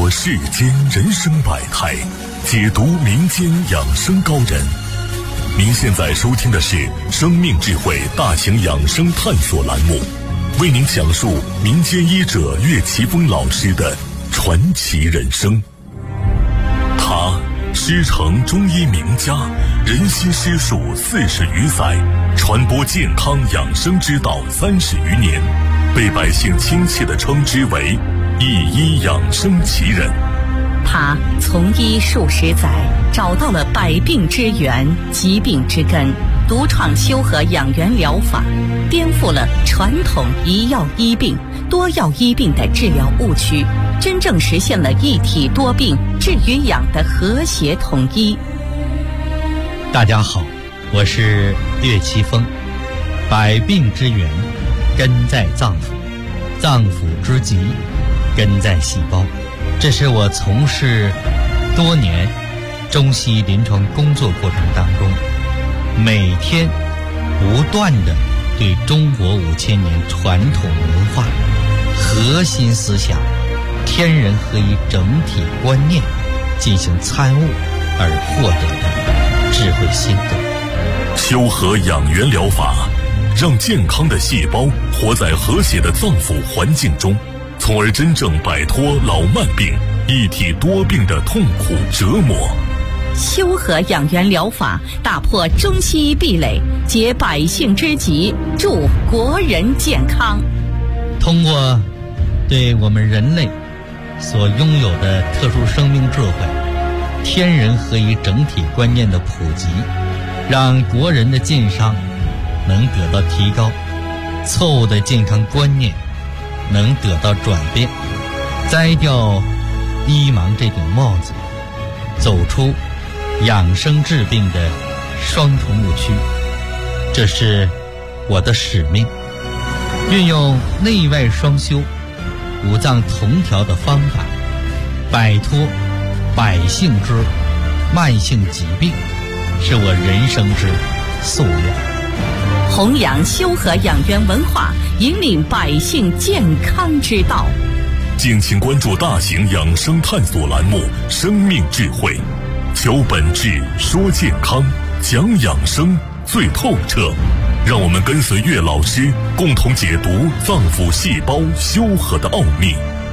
说世间人生百态，解读民间养生高人。您现在收听的是生命智慧大型养生探索栏目，为您讲述民间医者岳奇峰老师的传奇人生。他师承中医名家，人心师术40余载，传播健康养生之道30余年，被百姓亲切地称之为一医养生奇人。 他从医数十载，找到了百病之源、疾病之根，独创修和养元疗法，颠覆了传统一药医病、多药医病的治疗误区，真正实现了一体多病、治与养的和谐统一。 大家好，我是岳奇峰。百病之源根在脏腑，脏腑之疾根在细胞。这是我从事多年中西医临床工作过程当中，每天不断地对中国5000年传统文化核心思想天人合一整体观念进行参悟而获得的智慧心得。 修和养元疗法让健康的细胞活在和谐的脏腑环境中，从而真正摆脱老慢病、一体多病的痛苦折磨。 修和养元疗法打破中西医壁垒，解百姓之急，助国人健康。 通过对我们人类所拥有的特殊生命智慧、天人合一整体观念的普及，让国人的健康能得到提高，错误的健康观念能得到转变，摘掉医盲这顶帽子，走出养生治病的双重误区。这是我的使命，运用内外双修、五脏同调的方法，摆脱百姓之慢性疾病，是我人生之夙愿。 弘扬修和养元文化，引领百姓健康之道。 敬请关注大型养生探索栏目《生命智慧》，求本质，说健康，讲养生最透彻。让我们跟随岳老师，共同解读脏腑细胞修和的奥秘。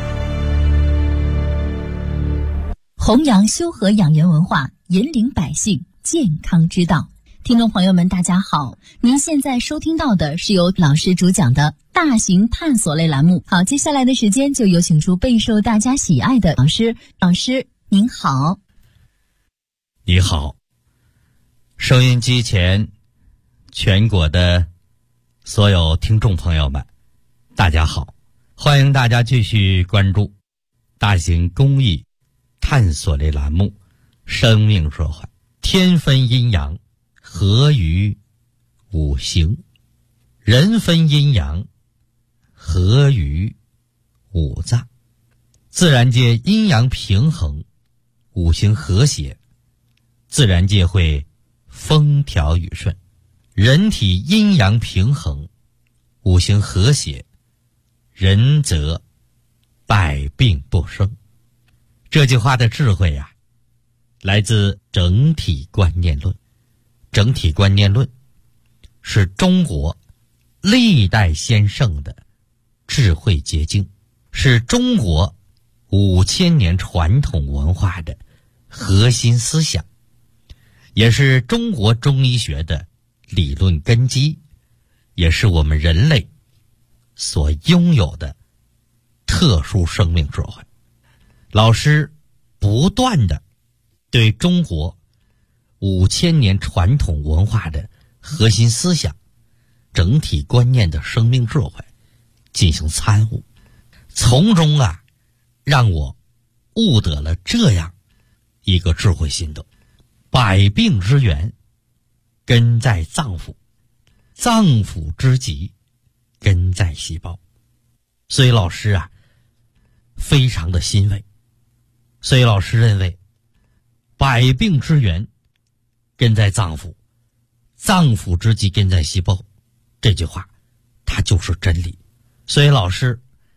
弘扬修和养元文化，引领百姓健康之道。听众朋友们大家好，您现在收听到的是由老师主讲的大型探索类栏目。好，接下来的时间就有请出备受大家喜爱的老师。老师您好。 你好，收音机前全国的所有听众朋友们大家好，欢迎大家继续关注大型公益探索类栏目《生命智慧》，天分阴阳合于五行，人分阴阳合于五脏。自然界阴阳平衡，五行和谐，自然界会风调雨顺。人体阴阳平衡，五行和谐，人则百病不生。这句话的智慧呀，来自整体观念论。整体观念论是中国历代先圣的智慧结晶，是中国5000年传统文化的核心思想，也是中国中医学的理论根基，也是我们人类所拥有的特殊生命智慧。老师不断地对中国5000年传统文化的核心思想、整体观念的生命智慧进行参悟，从中让我悟得了这样一个智慧心得：百病之源根在脏腑，脏腑之疾根在细胞。所以老师非常的欣慰。所以老师认为，百病之源根在脏腑，脏腑之疾根在细胞，这句话它就是真理。所以老师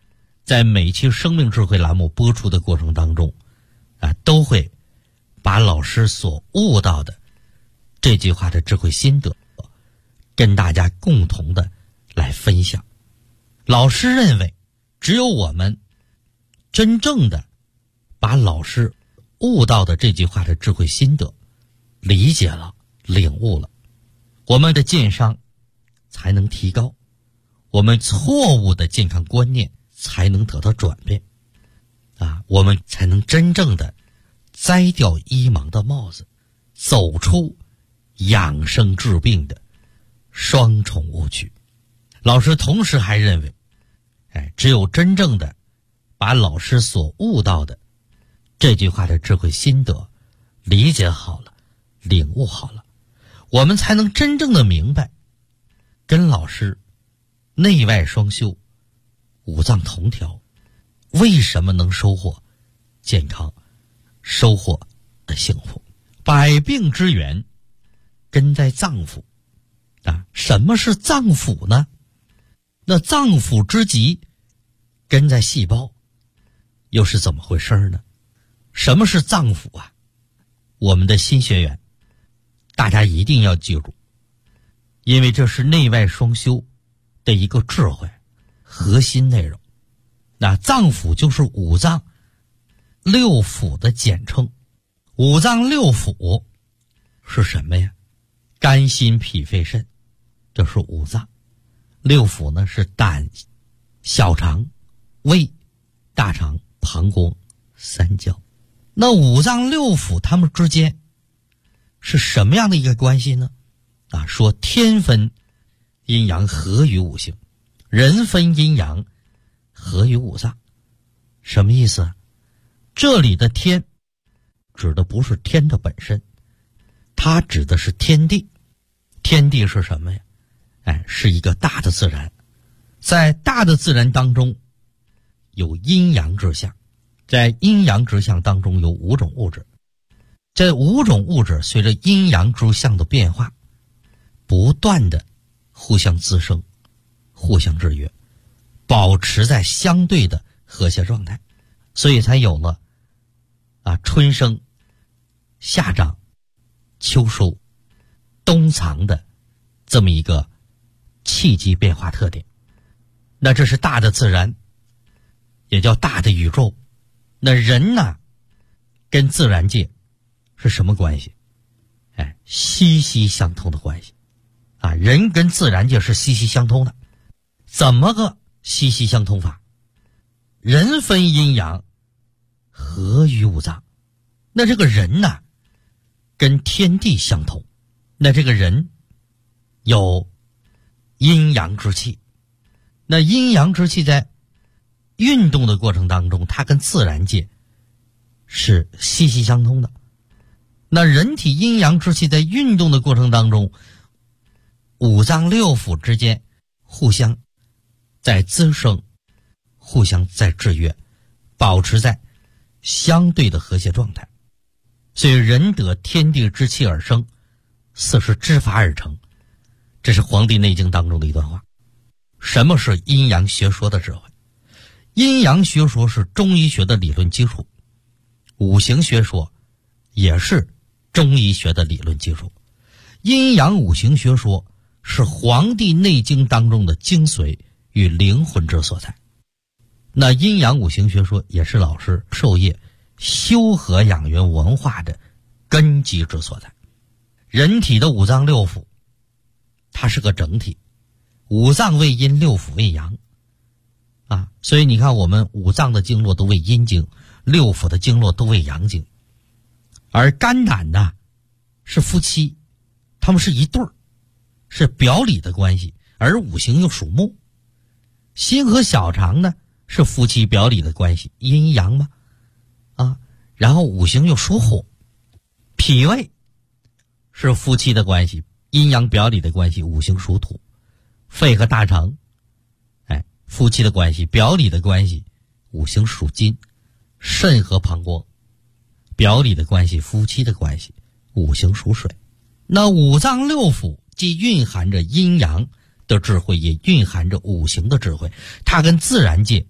在每期生命智慧栏目播出的过程当中都会把老师所悟到的这句话的智慧心得跟大家共同的来分享。老师认为，只有我们真正的把老师悟到的这句话的智慧心得理解了、领悟了，我们的健商才能提高，我们错误的健康观念才能得到转变我们才能真正的摘掉医盲的帽子，走出养生治病的双重误区。老师同时还认为，只有真正的把老师所悟到的这句话的智慧心得理解好了、领悟好了，我们才能真正的明白，跟老师内外双修、五脏同调，为什么能收获健康、收获幸福。百病之源根在脏腑什么是脏腑呢？那脏腑之疾根在细胞，又是怎么回事呢？什么是脏腑我们的新学员大家一定要记住，因为这是内外双修的一个智慧核心内容。那脏腑就是五脏六腑的简称。五脏六腑是什么呀？肝心脾肺肾，这是五脏。六腑呢是胆、小肠、胃、大肠、膀胱、三焦。那五脏六腑它们之间是什么样的一个关系呢？说天分阴阳合于五行，人分阴阳合于五脏。什么意思？这里的天指的不是天的本身，它指的是天地。天地是什么呀？是一个大的自然。在大的自然当中有阴阳之象，在阴阳之象当中有五种物质。这五种物质随着阴阳之象的变化，不断的互相滋生、互相制约，保持在相对的和谐状态，所以才有了春生、夏长、秋收、冬藏的这么一个气机变化特点。那这是大的自然，也叫大的宇宙。那人呢，跟自然界是什么关系？息息相通的关系人跟自然界是息息相通的。怎么个息息相通法？人分阴阳合于五脏。那这个人呢，跟天地相通。那这个人有阴阳之气，那阴阳之气在运动的过程当中，它跟自然界是息息相通的。那人体阴阳之气在运动的过程当中，五脏六腑之间互相在滋生，互相在制约，保持在相对的和谐状态。所以人得天地之气而生，四时之法而成。这是《黄帝内经》当中的一段话。什么是阴阳学说的智慧？阴阳学说是中医学的理论基础，五行学说也是中医学的理论基础。阴阳五行学说是《黄帝内经》当中的精髓与灵魂之所在。那阴阳五行学说也是老师授业修和养元文化的根基之所在。人体的五脏六腑它是个整体，五脏为阴，六腑为阳所以你看我们五脏的经络都为阴经，六腑的经络都为阳经。而肝胆呢是夫妻，他们是一对儿，是表里的关系，而五行又属木。心和小肠呢是夫妻表里的关系，阴阳嘛然后五行又属火。脾胃是夫妻的关系，阴阳表里的关系，五行属土。肺和大肠夫妻的关系，表里的关系，五行属金。肾和膀胱表里的关系，夫妻的关系，五行属水。那五脏六腑既蕴含着阴阳的智慧，也蕴含着五行的智慧，它跟自然界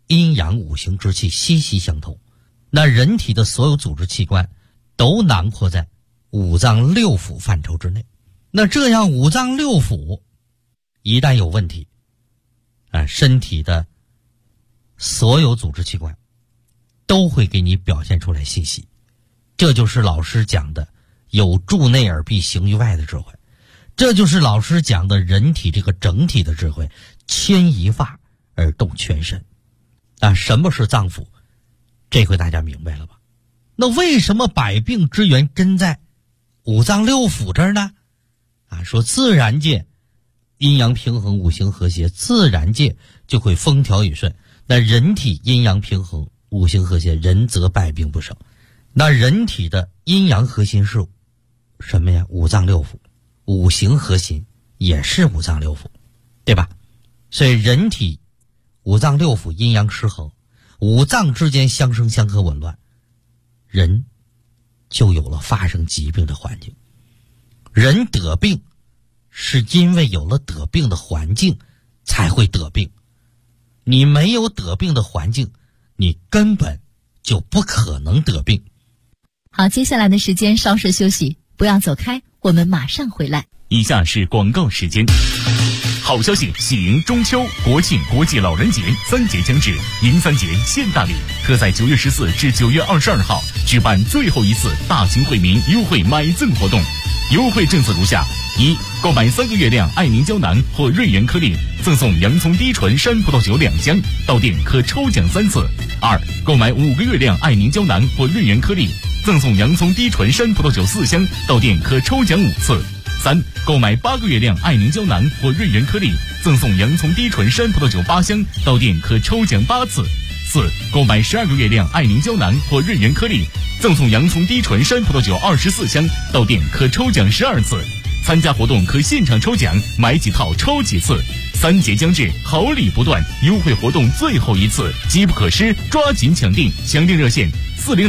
阴阳五行之气息息相通。那人体的所有组织器官都囊括在五脏六腑范畴之内。那这样五脏六腑一旦有问题，身体的所有组织器官都会给你表现出来信息。这就是老师讲的有助内而必行于外的智慧，这就是老师讲的人体这个整体的智慧，牵一发而动全身。什么是脏腑？这回大家明白了吧？那为什么百病之源真在五脏六腑这儿呢？说自然界阴阳平衡，五行和谐，自然界就会风调雨顺。那人体阴阳平衡，五行和谐，人则百病不生。那人体的阴阳核心是什么呀？五脏六腑。五行核心也是五脏六腑，对吧？所以人体五脏六腑阴阳失衡，五脏之间相生相克紊乱，人就有了发生疾病的环境。人得病是因为有了得病的环境才会得病，你没有得病的环境，你根本就不可能得病。 好，接下来的时间稍事休息，不要走开，我们马上回来。 以下是广告时间。好消息，喜迎中秋、国庆、国际老人节3节将至，迎3节现大礼，特在9月14至9月22号举办最后一次大型惠民优惠买赠活动。优惠政策如下：一、购买3个月亮爱凝胶囊或瑞元颗粒，赠送洋葱低醇山葡萄酒2箱，到店可抽奖3次；二、购买5个月亮爱凝胶囊或瑞元颗粒，赠送洋葱低醇山葡萄酒4箱，到店可抽奖5次；三、购买8个月亮爱凝胶囊或瑞元颗粒，赠送洋葱低醇山葡萄酒8箱，到店可抽奖8次；四、购买12个月亮爱凝胶囊或瑞元颗粒，赠送洋葱低醇山葡萄酒24箱，到店可抽奖12次。参加活动可现场抽奖，买几套抽几次。3节将至，好礼不断，优惠活动最后一次，机不可失，抓紧抢订！详订热线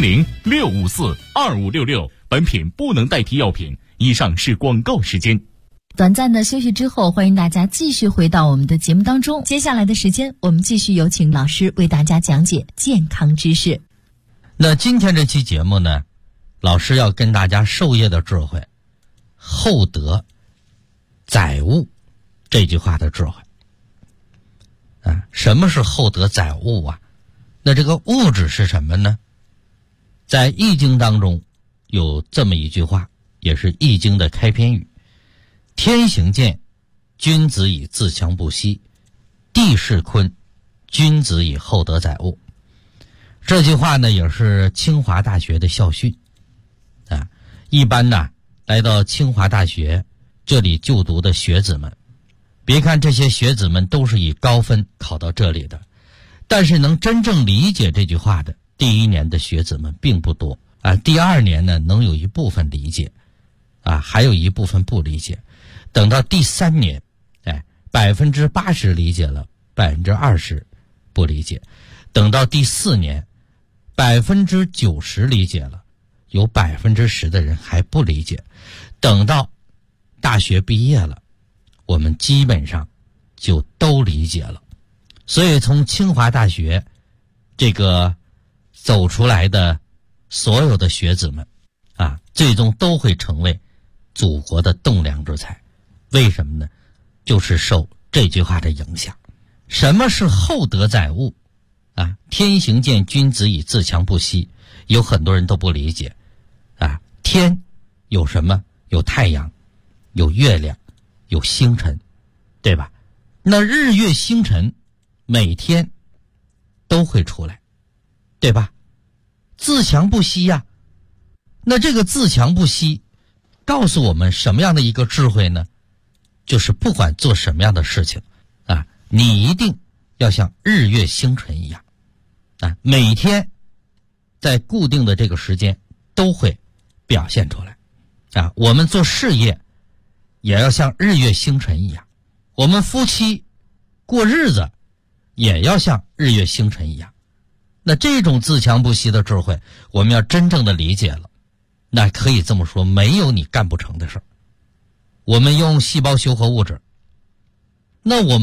400-654-2566。本品不能代替药品。以上是广告时间。 短暂的休息之后，欢迎大家继续回到我们的节目当中。接下来的时间，我们继续有请老师为大家讲解健康知识。 那今天这期节目呢，老师要跟大家授业的智慧，厚德载物这句话的智慧。什么是厚德载物啊？那这个物指是什么呢？在易经当中有这么一句话，也是易经的开篇语：天行健，君子以自强不息；地势坤，君子以厚德载物。这句话呢，也是清华大学的校训。一般呢，来到清华大学这里就读的学子们，别看这些学子们都是以高分考到这里的，但是能真正理解这句话的第1年的学子们并不多第2年呢，能有一部分理解还有一部分不理解。等到第3年，80%理解了，20%不理解。等到第4年，90%理解了，有10%的人还不理解。等到大学毕业了，我们基本上就都理解了。所以从清华大学这个走出来的所有的学子们最终都会成为祖国的栋梁之才。为什么呢？就是受这句话的影响。什么是厚德载物天行健，君子以自强不息。有很多人都不理解天有什么？有太阳，有月亮，有星辰，对吧？那日月星辰每天都会出来，对吧？自强不息呀。那这个自强不息告诉我们什么样的一个智慧呢？就是不管做什么样的事情你一定要像日月星辰一样每天在固定的这个时间都会表现出来我们做事业也要像日月星辰一样，我们夫妻过日子也要像日月星辰一样。那这种自强不息的智慧，我们要真正的理解了，那可以这么说，没有你干不成的事儿。我们用细胞修合物质，那我们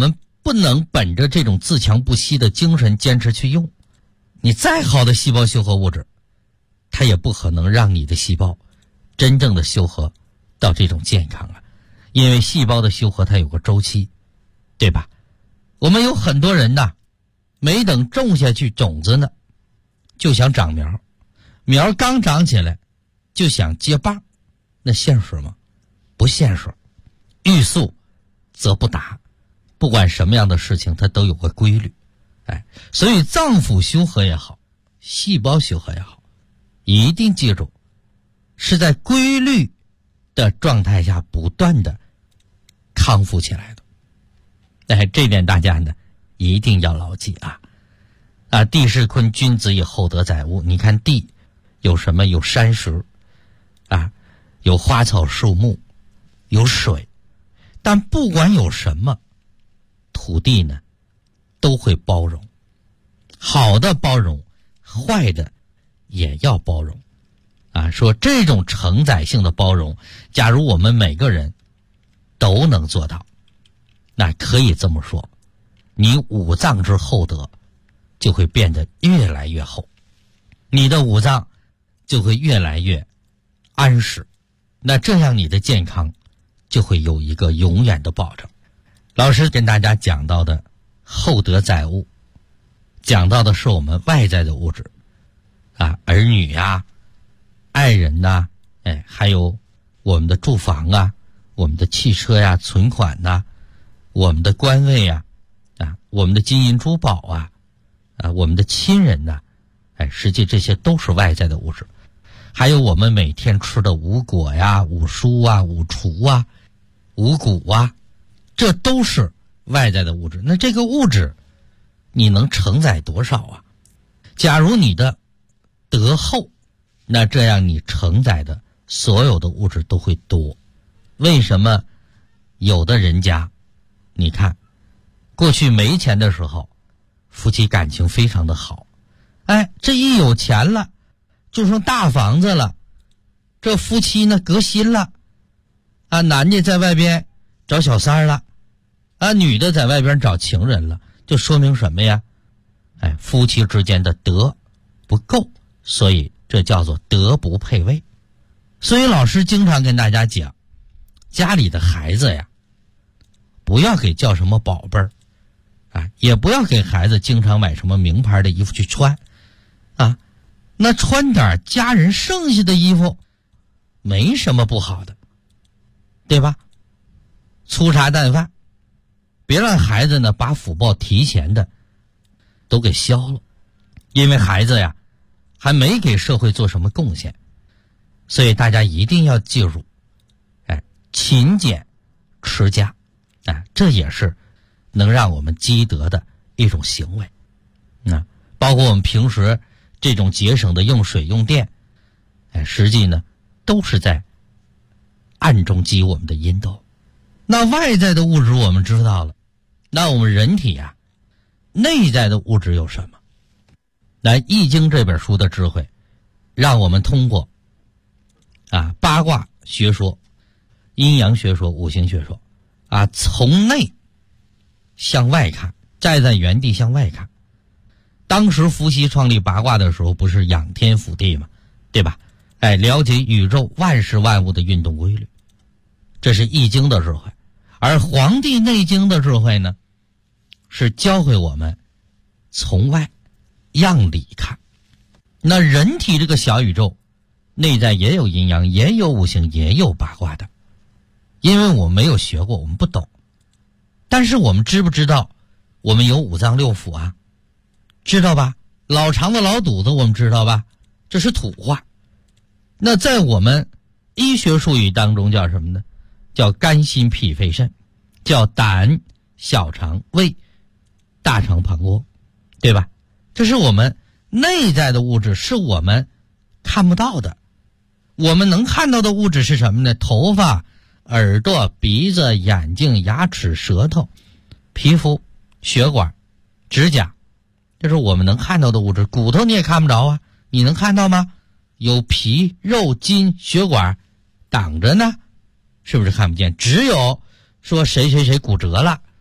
不能本着这种自强不息的精神坚持去用。你再好的细胞修合物质，它也不可能让你的细胞真正的修合到这种健康啊。因为细胞的修合它有个周期，对吧？我们有很多人呢，没等种下去种子呢，就想长苗，苗刚长起来就想结棒，那现实吗？不现实。欲速则不达，不管什么样的事情它都有个规律。所以脏腑修合也好，细胞修合也好，一定记住是在规律的状态下不断的康复起来的。这点大家呢一定要牢记啊！地势坤，君子以厚德载物。你看地有什么？有山石有花草树木，有水。但不管有什么，土地呢都会包容，好的包容，坏的也要包容说这种承载性的包容，假如我们每个人都能做到，那可以这么说，你五脏之厚德就会变得越来越厚，你的五脏就会越来越安实，那这样你的健康就会有一个永远的保证。老师跟大家讲到的厚德载物，讲到的是我们外在的物质儿女爱人还有我们的住房我们的汽车存款我们的官位我们的金银珠宝我们的亲人实际这些都是外在的物质。还有我们每天吃的五果五蔬五厨五谷这都是外在的物质。那这个物质你能承载多少假如你的德厚，那这样你承载的所有的物质都会多。为什么有的人家你看过去没钱的时候夫妻感情非常的好，这一有钱了就剩大房子了，这夫妻呢革新了男的在外边找小三了女的在外边找情人了，就说明什么呀？夫妻之间的德不够，所以这叫做德不配位。所以老师经常跟大家讲，家里的孩子不要给叫什么宝贝儿也不要给孩子经常买什么名牌的衣服去穿那穿点家人剩下的衣服没什么不好的，对吧？粗茶淡饭，别让孩子呢把福报提前的都给消了，因为孩子还没给社会做什么贡献。所以大家一定要记住勤俭持家这也是能让我们积德的一种行为包括我们平时这种节省的用水用电实际呢都是在暗中积我们的阴德。那外在的物质我们知道了，那我们人体内在的物质有什么？来，《易经》这本书的智慧让我们通过八卦学说、阴阳学说、五行学说从内向外看，站在原地向外看。当时伏羲创立八卦的时候不是仰天俯地吗？对吧？了解宇宙万事万物的运动规律，这是易经的智慧。而黄帝内经的智慧呢，是教会我们从外样里看。那人体这个小宇宙内在也有阴阳，也有五行，也有八卦的。因为我们没有学过，我们不懂。但是我们知不知道我们有五脏六腑知道吧？老肠子老肚子我们知道吧？这是土话。那在我们医学术语当中叫什么呢？叫肝心脾肺肾，叫胆小肠胃大肠膀胱，对吧？这是我们内在的物质，是我们看不到的。我们能看到的物质是什么呢？头发、耳朵、鼻子、眼睛、牙齿、舌头、皮肤、血管、指甲，这是我们能看到的物质。骨头你也看不着你能看到吗？有皮、肉、筋、血管挡着呢，是不是看不见？只有说谁谁谁骨折了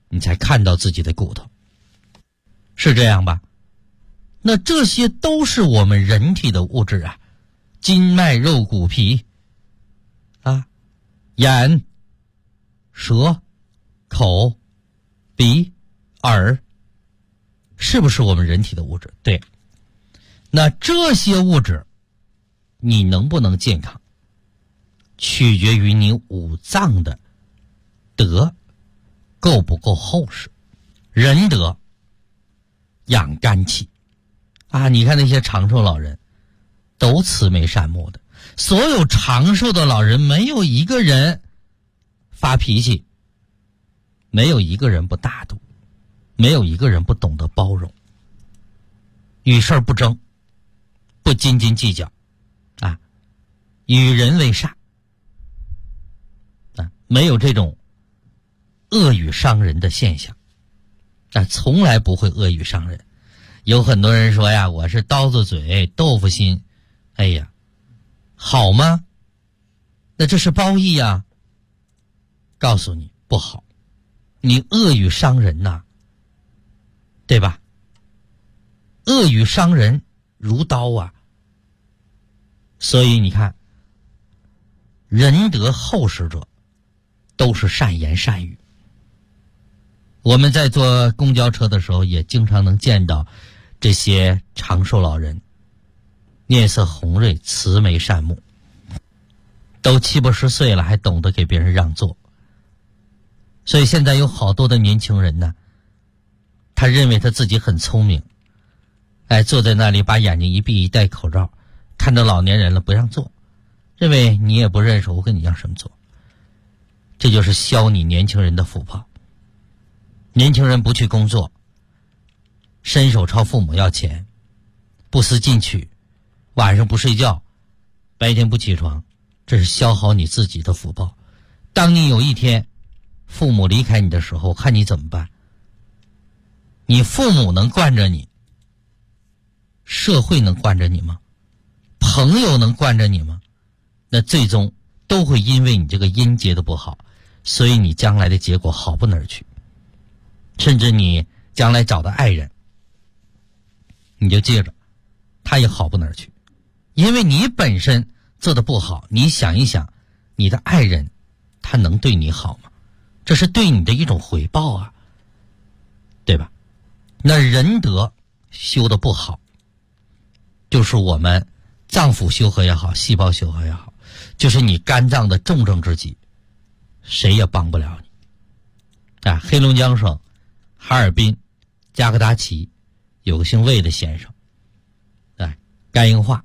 你才看到自己的骨头，是这样吧？那这些都是我们人体的物质啊，筋脉肉骨皮啊，眼、舌、口、鼻、耳，是不是我们人体的物质？对。那这些物质你能不能健康，取决于你五脏的德够不够厚实。仁德养肝气啊，你看那些长寿老人都慈眉善目的，所有长寿的老人没有一个人发脾气，没有一个人不大度，没有一个人不懂得包容，与事儿不争，不斤斤计较啊，与人为善啊，没有这种恶语伤人的现象啊，从来不会恶语伤人。有很多人说呀，我是刀子嘴豆腐心，哎呀，好吗？那这是褒义啊。告诉你不好，你恶语伤人呐，对吧？恶语伤人如刀啊。所以你看，仁德厚实者都是善言善语。我们在坐公交车的时候也经常能见到这些长寿老人，面色红润，慈眉善目，都70、80岁了还懂得给别人让座。所以现在有好多的年轻人呢，他认为他自己很聪明，哎，坐在那里把眼睛一闭，一戴口罩，看着老年人了不让座，认为你也不认识我，跟你要什么座。这就是消你年轻人的福报。年轻人不去工作，伸手朝父母要钱，不思进取，晚上不睡觉，白天不起床，这是消耗你自己的福报。当你有一天父母离开你的时候，看你怎么办？你父母能惯着你，社会能惯着你吗？朋友能惯着你吗？那最终都会因为你这个音结的不好，所以你将来的结果好不哪儿去。甚至你将来找的爱人，你就记着，他也好不哪儿去。因为你本身做的不好，你想一想，你的爱人他能对你好吗？这是对你的一种回报啊，对吧？那仁德修的不好，就是我们脏腑修和也好，细胞修和也好，就是你肝脏的重症之疾，谁也帮不了你啊。黑龙江省哈尔滨加格达奇有个姓魏的先生，哎，肝硬化。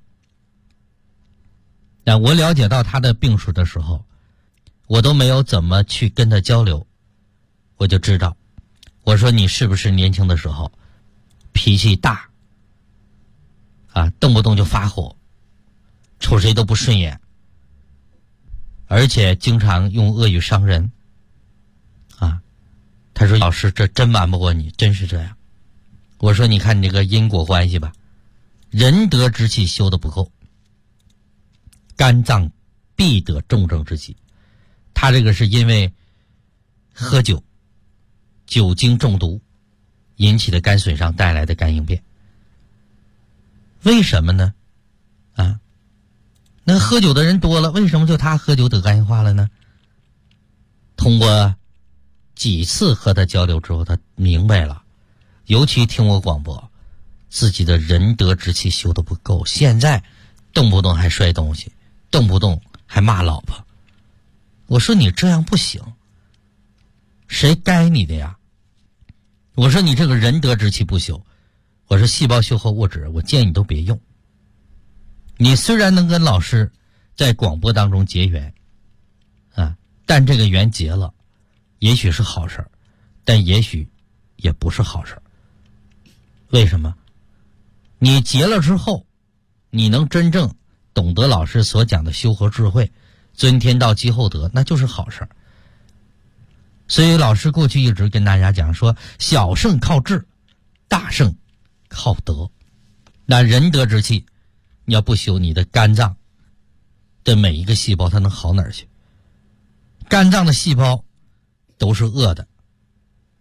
我了解到他的病史的时候，我都没有怎么去跟他交流，我就知道，我说你是不是年轻的时候脾气大啊，动不动就发火，瞅谁都不顺眼，而且经常用恶语伤人啊。他说老师，这真瞒不过你，真是这样。我说你看你这个因果关系吧，仁德之气修得不够，肝脏必得重症之疾。他这个是因为喝酒，酒精中毒引起的肝损伤带来的肝硬变。为什么呢？啊，那喝酒的人多了，为什么就他喝酒得肝硬化了呢？通过几次和他交流之后，他明白了，尤其听我广播，自己的仁德之气修得不够，现在动不动还摔东西，动不动还骂老婆。我说你这样不行，谁该你的呀？我说你这个仁德之气不修，我说细胞修和物质，我建议你都别用。你虽然能跟老师在广播当中结缘啊，但这个缘结了，也许是好事儿，但也许也不是好事儿。为什么？你结了之后，你能真正懂得老师所讲的修和智慧，尊天道积厚德，那就是好事儿。所以老师过去一直跟大家讲说，小胜靠智，大胜靠德。那仁德之气你要不修，你的肝脏的每一个细胞它能好哪儿去？肝脏的细胞都是恶的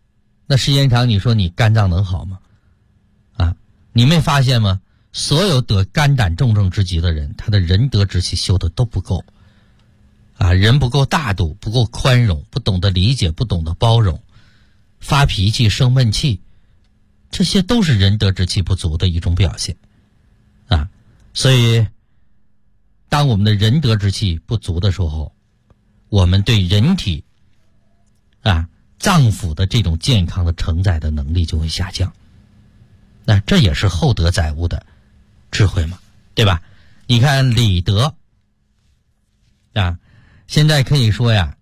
那时间长你说你肝脏能好吗？啊，你没发现吗？所有得肝胆重症之疾的人，他的仁德之气修的都不够啊，人不够大度，不够宽容，不懂得理解，不懂得包容，发脾气生闷气，这些都是仁德之气不足的一种表现啊。所以当我们的仁德之气不足的时候，我们对人体啊脏腑的这种健康的承载的能力就会下降。那这也是厚德载物的智慧嘛，对吧？你看礼德啊，现在可以说呀，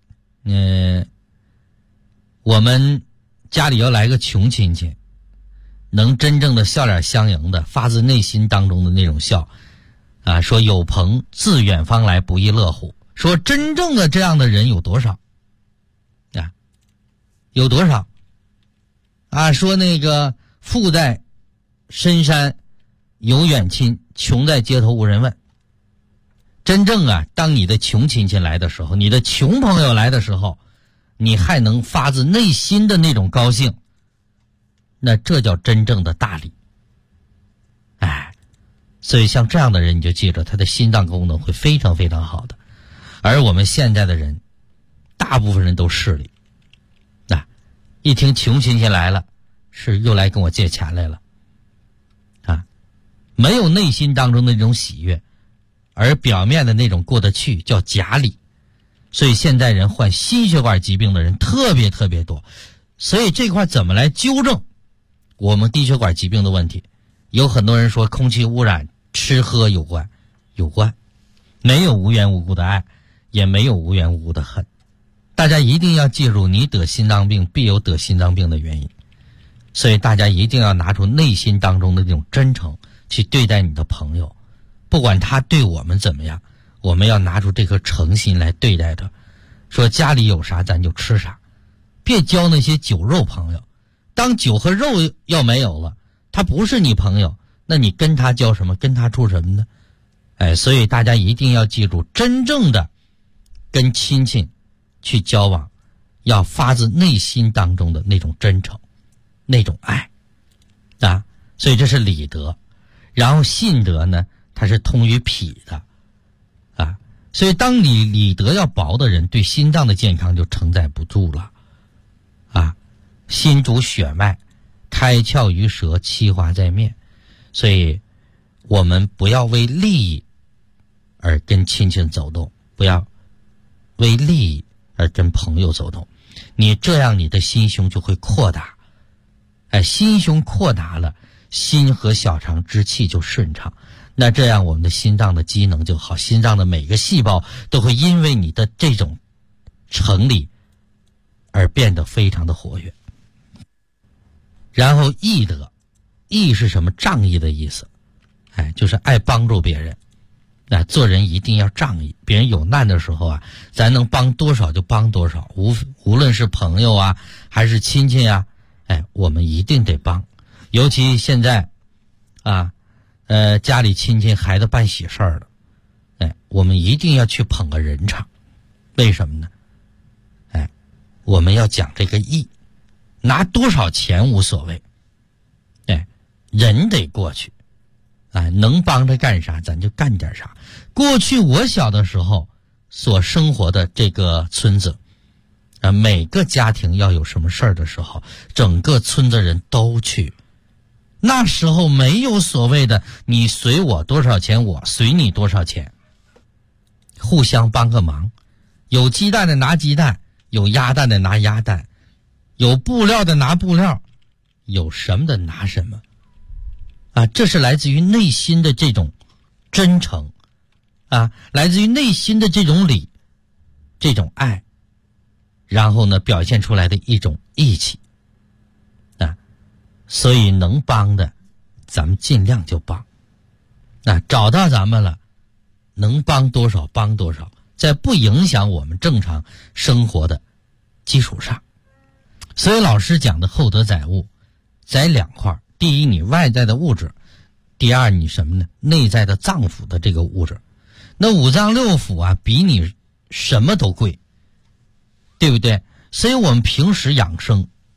我们家里要来个穷亲戚，能真正的笑脸相迎的，发自内心当中的那种笑啊，说有朋自远方来，不亦乐乎。说真正的这样的人有多少啊？有多少啊？说那个富在深山有远亲，穷在街头无人问。真正啊，当你的穷亲戚来的时候，你的穷朋友来的时候，你还能发自内心的那种高兴，那这叫真正的大礼。哎，所以像这样的人，你就记着他的心脏功能会非常非常好的。而我们现在的人，大部分人都势利，一听穷亲戚来了，是又来跟我借钱来了，啊，没有内心当中的那种喜悦，而表面的那种过得去叫假礼。所以现在人患心血管疾病的人特别特别多。所以这块怎么来纠正我们低血管疾病的问题？有很多人说空气污染吃喝有关，有关，没有无缘无故的爱，也没有无缘无故的恨。大家一定要记住，你得心脏病必有得心脏病的原因。所以大家一定要拿出内心当中的那种真诚去对待你的朋友，不管他对我们怎么样，我们要拿出这颗诚心来对待他。说家里有啥咱就吃啥，别交那些酒肉朋友。当酒和肉要没有了，他不是你朋友，那你跟他交什么，跟他处什么呢？哎，所以大家一定要记住，真正的跟亲戚去交往，要发自内心当中的那种真诚，那种爱啊。所以这是礼德。然后信德呢，它是通于脾的啊。所以当你礼德要薄的人，对心脏的健康就承载不住了啊。心主血脉，开窍于舌，气化在面。所以我们不要为利益而跟亲戚走动，不要为利益而跟朋友走动，你这样你的心胸就会扩大。哎，心胸扩大了，心和小肠之气就顺畅，那这样我们的心脏的机能就好，心脏的每个细胞都会因为你的这种成理而变得非常的活跃。然后义德，义是什么？仗义的意思，哎，就是爱帮助别人。那做人一定要仗义，别人有难的时候啊，咱能帮多少就帮多少，无论是朋友啊还是亲戚啊，哎，我们一定得帮。尤其现在啊，家里亲戚孩子办喜事儿了，哎，我们一定要去捧个人场。为什么呢？哎，我们要讲这个义，拿多少钱无所谓，哎，人得过去。哎，能帮着干啥咱就干点啥。过去我小的时候所生活的这个村子啊，每个家庭要有什么事儿的时候，整个村子人都去。那时候没有所谓的你随我多少钱，我随你多少钱，互相帮个忙。有鸡蛋的拿鸡蛋，有鸭蛋的拿鸭蛋，有布料的拿布料，有什么的拿什么啊。这是来自于内心的这种真诚啊，来自于内心的这种礼，这种爱，然后呢表现出来的一种义气啊。所以能帮的咱们尽量就帮啊，找到咱们了能帮多少帮多少，在不影响我们正常生活的基础上。所以老师讲的厚德载物在两块，第一你外在的物质，第二你什么呢？内在的脏腑的这个物质。那五脏六腑啊比你什么都贵，对不对？所以我们平时养生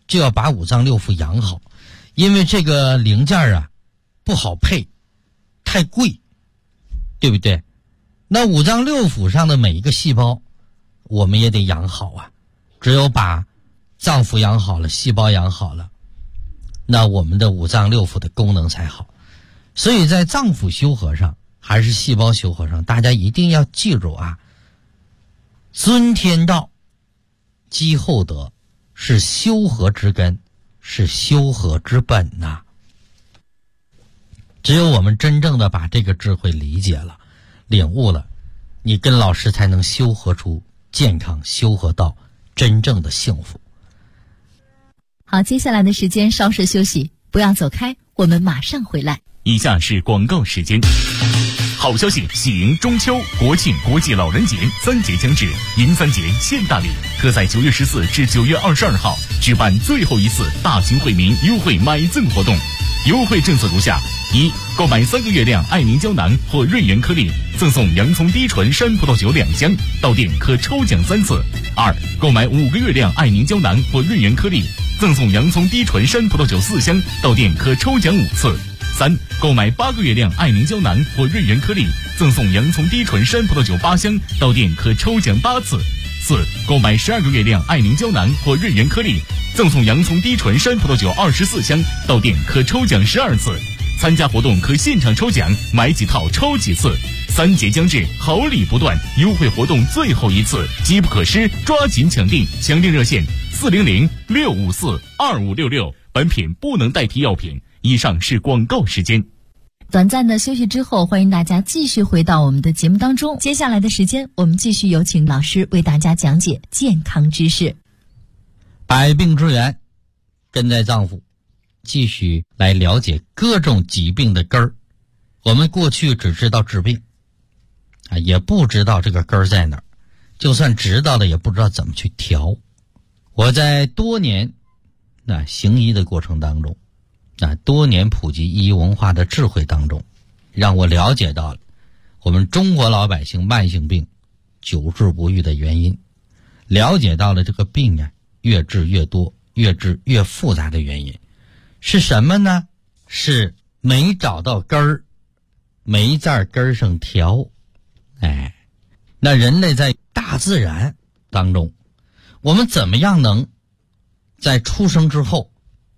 就要把五脏六腑养好，因为这个零件啊不好配，太贵，对不对？那五脏六腑上的每一个细胞我们也得养好啊，只有把脏腑养好了，细胞养好了，那我们的五脏六腑的功能才好。所以在脏腑修和上还是细胞修和上，大家一定要记住啊，尊天道积厚德是修和之根，是修和之本呐。只有我们真正的把这个智慧理解了，领悟了，你跟老师才能修和出健康，修和到真正的幸福。 好，接下来的时间稍事休息，不要走开，我们马上回来。 以下是广告时间。好消息，喜迎中秋、国庆、国际老人节3节将至，迎3节献大礼，特在9月14至9月22号举办最后一次大型惠民优惠买赠活动。优惠政策如下：一、购买3个月亮爱凝胶囊或润元颗粒，赠送洋葱低醇山葡萄酒2箱，到店可抽奖3次；二、购买5个月亮爱凝胶囊或润元颗粒，赠送洋葱低醇山葡萄酒4箱，到店可抽奖5次；三、购买8个月亮爱凝胶囊或润元颗粒，赠送洋葱低醇山葡萄酒8箱，到店可抽奖8次；四、购买12个月亮爱凝胶囊或润元颗粒，赠送洋葱低醇山葡萄酒24箱，到店可抽奖12次。参加活动可现场抽奖，买几套抽几次。3节将至，好礼不断，优惠活动最后一次，机不可失，抓紧抢订！抢订热线400-654-2566。本品不能代替药品。以上是广告时间。 短暂的休息之后，欢迎大家继续回到我们的节目当中。接下来的时间，我们继续有请老师为大家讲解健康知识。 百病之源根在脏腑，继续来了解各种疾病的根儿。我们过去只知道治病啊，也不知道这个根儿在哪儿，就算知道了也不知道怎么去调。我在多年行医的过程当中，多年普及医文化的智慧当中，让我了解到了我们中国老百姓慢性病久治不愈的原因，了解到了这个病啊越治越多，越治越复杂的原因是什么呢？是没找到根儿，没在根儿上调。那人类在大自然当中，我们怎么样能在出生之后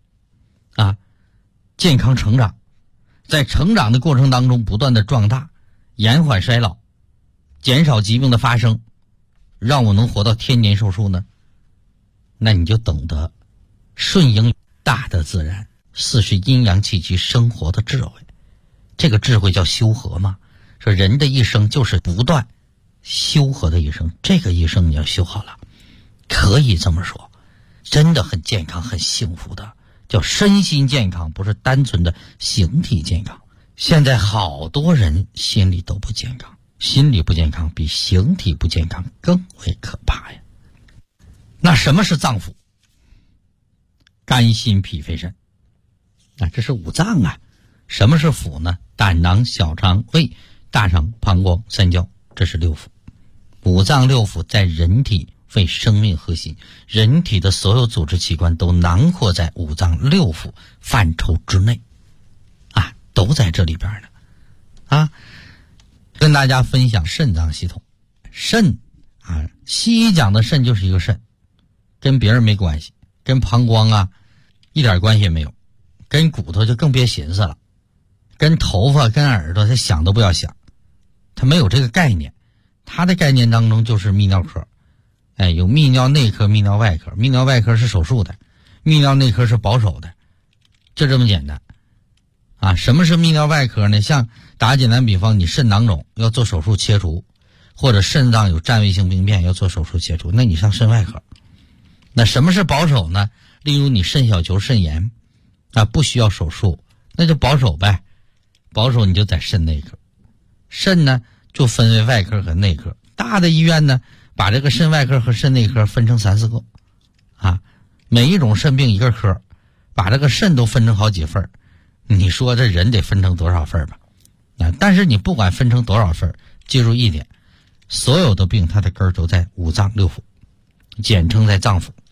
健康成长，在成长的过程当中不断的壮大，延缓衰老，减少疾病的发生，让我能活到天年寿数呢？那你就懂得顺应大的自然，40阴阳气机生活的智慧。这个智慧叫修和嘛，说人的一生就是不断修和的一生，这个一生你要修好了，可以这么说，真的很健康很幸福的，叫身心健康，不是单纯的形体健康。现在好多人心理都不健康，心理不健康比形体不健康更为可怕呀。那什么是脏腑？肝心脾肺肾，这是五脏啊。什么是腑呢？胆囊、小肠、胃、大肠、膀胱、三焦，这是六腑。五脏六腑在人体为生命核心，人体的所有组织器官都囊括在五脏六腑范畴之内都在这里边呢跟大家分享肾脏系统。肾西医讲的肾就是一个肾，跟别人没关系，跟膀胱一点关系也没有，跟骨头就更别寻思了，跟头发跟耳朵他想都不要想，他没有这个概念。他的概念当中就是泌尿科，有泌尿内科、泌尿外科。泌尿外科是手术的，泌尿内科是保守的，就这么简单什么是泌尿外科呢？像打简单比方，你肾囊肿要做手术切除，或者肾脏有占位性病变要做手术切除，那你上肾外科。那什么是保守呢？例如你肾小球肾炎不需要手术，那就保守呗。保守你就在肾内科。肾呢就分为外科和内科，大的医院呢把这个肾外科和肾内科分成3、4个每一种肾病一个科，把这个肾都分成好几份，你说这人得分成多少份吧但是你不管分成多少份，记住一点，所有的病它的根儿都在五脏六腑，简称在脏腑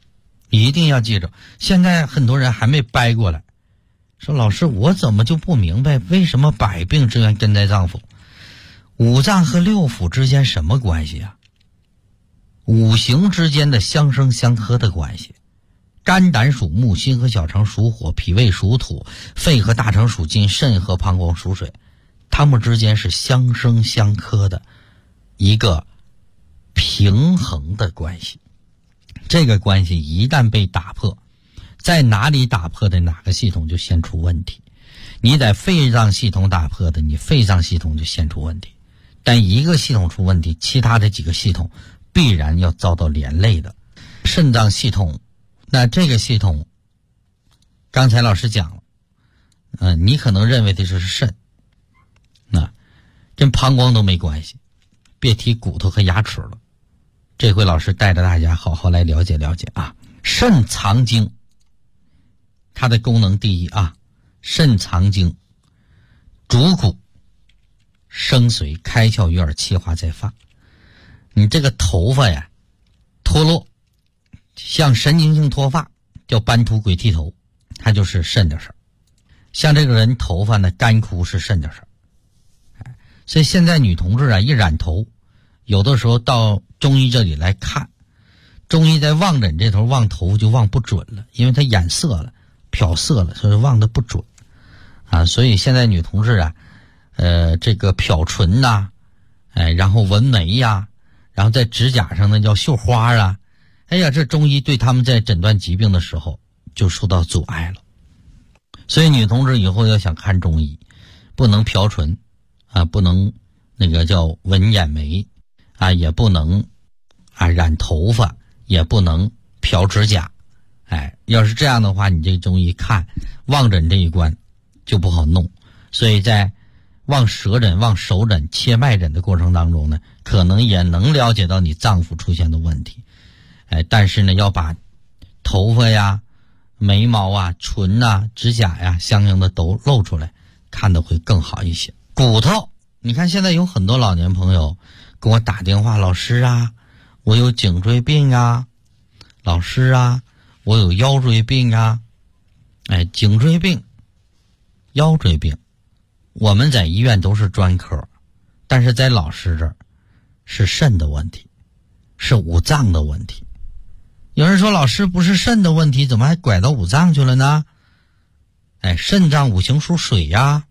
一定要记住。现在很多人还没掰过来，说老师我怎么就不明白为什么百病之源根在脏腑？五脏和六腑之间什么关系啊？五行之间的相生相克的关系。肝胆属木，心和小肠属火，脾胃属土，肺和大肠属金，肾和膀胱属水，它们之间是相生相克的一个平衡的关系。这个关系一旦被打破，在哪里打破的哪个系统就先出问题。你在肺脏系统打破的，你肺脏系统就先出问题。但一个系统出问题，其他的几个系统必然要遭到连累的。肾脏系统，那这个系统刚才老师讲了，你可能认为的是肾，那跟膀胱都没关系，别提骨头和牙齿了。这回老师带着大家好好来了解了解啊。肾藏精，它的功能第一啊，肾藏精，主骨生髓，开窍于耳，气化在发。你这个头发呀脱落，像神经性脱发叫斑秃鬼剃头，它就是肾的事儿。像这个人头发呢干枯是肾的事儿。所以现在女同志啊一染头，有的时候到中医这里来看，中医在望诊这头望头就望不准了，因为它染色了漂色了，所以望得不准啊。所以现在女同志啊这个漂唇呐，然后纹眉呀，然后在指甲上呢叫绣花啊，哎呀，这中医对他们在诊断疾病的时候就受到阻碍了。所以女同志以后要想看中医，不能漂唇啊，不能那个叫纹眼眉啊，也不能啊染头发，也不能漂指甲。要是这样的话，你这中医看望诊这一关就不好弄。所以在望舌诊、望手诊、切脉诊的过程当中呢，可能也能了解到你脏腑出现的问题。但是呢，要把头发呀、眉毛啊、唇啊、指甲呀相应的都露出来，看得会更好一些。骨头，你看现在有很多老年朋友给我打电话，老师啊，我有颈椎病啊，老师啊，我有腰椎病啊。颈椎病、腰椎病我们在医院都是专科，但是在老师这儿是肾的问题，是五脏的问题。有人说老师不是肾的问题，怎么还拐到五脏去了呢？肾脏五行属水呀，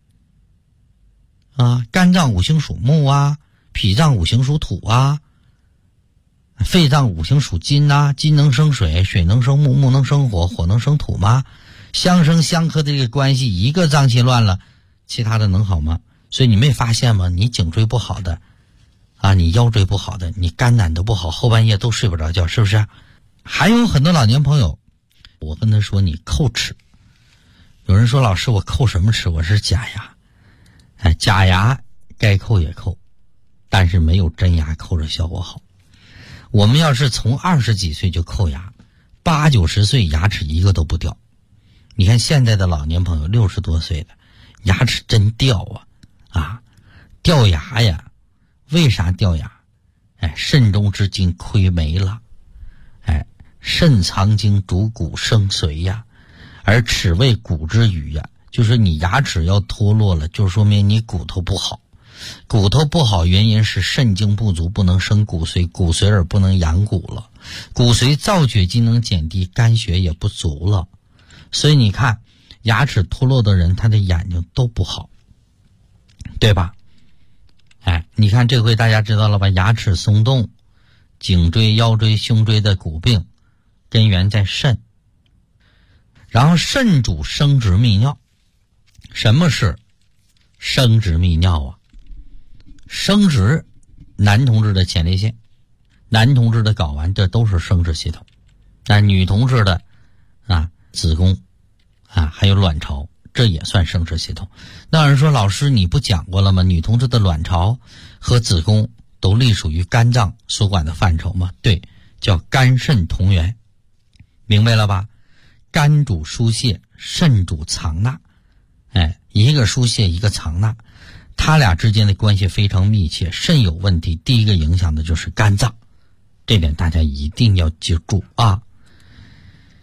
肝脏五行属木啊，脾脏五行属土啊，肺脏五行属金啊，金能生水，水能生木，木能生火，火能生土吗？相生相克的这个关系，一个脏器乱了，其他的能好吗？所以你没发现吗？你颈椎不好的啊，你腰椎不好的，你肝胆都不好，后半夜都睡不着觉，是不是？还有很多老年朋友，我跟他说你叩齿，有人说老师我叩什么齿？我是假牙。假牙该叩也叩，但是没有真牙叩着效果好。我们要是从20几岁就叩牙，80、90岁牙齿一个都不掉。你看现在的老年朋友60多岁的牙齿真掉啊，掉牙呀。为啥掉牙？肾中之精亏没了。肾藏精，主骨生髓呀，而齿为骨之余呀，就是你牙齿要脱落了，就说明你骨头不好。骨头不好原因是肾精不足，不能生骨髓，骨髓而不能养骨了，骨髓造血机能减低，肝血也不足了。所以你看牙齿脱落的人，他的眼睛都不好，对吧？你看这回大家知道了吧？牙齿松动、颈椎、腰椎、胸椎的骨病根源在肾。然后肾主生殖泌尿。什么是生殖泌尿啊？生殖，男同志的前列腺，男同志的睾丸，这都是生殖系统。但女同志的子宫还有卵巢，这也算生殖系统。那有人说老师你不讲过了吗？女同志的卵巢和子宫都隶属于肝脏所管的范畴吗？对，叫肝肾同源，明白了吧？肝主疏泄，肾主藏纳，一个疏泄一个藏纳，他俩之间的关系非常密切。肾有问题，第一个影响的就是肝脏，这点大家一定要记住啊。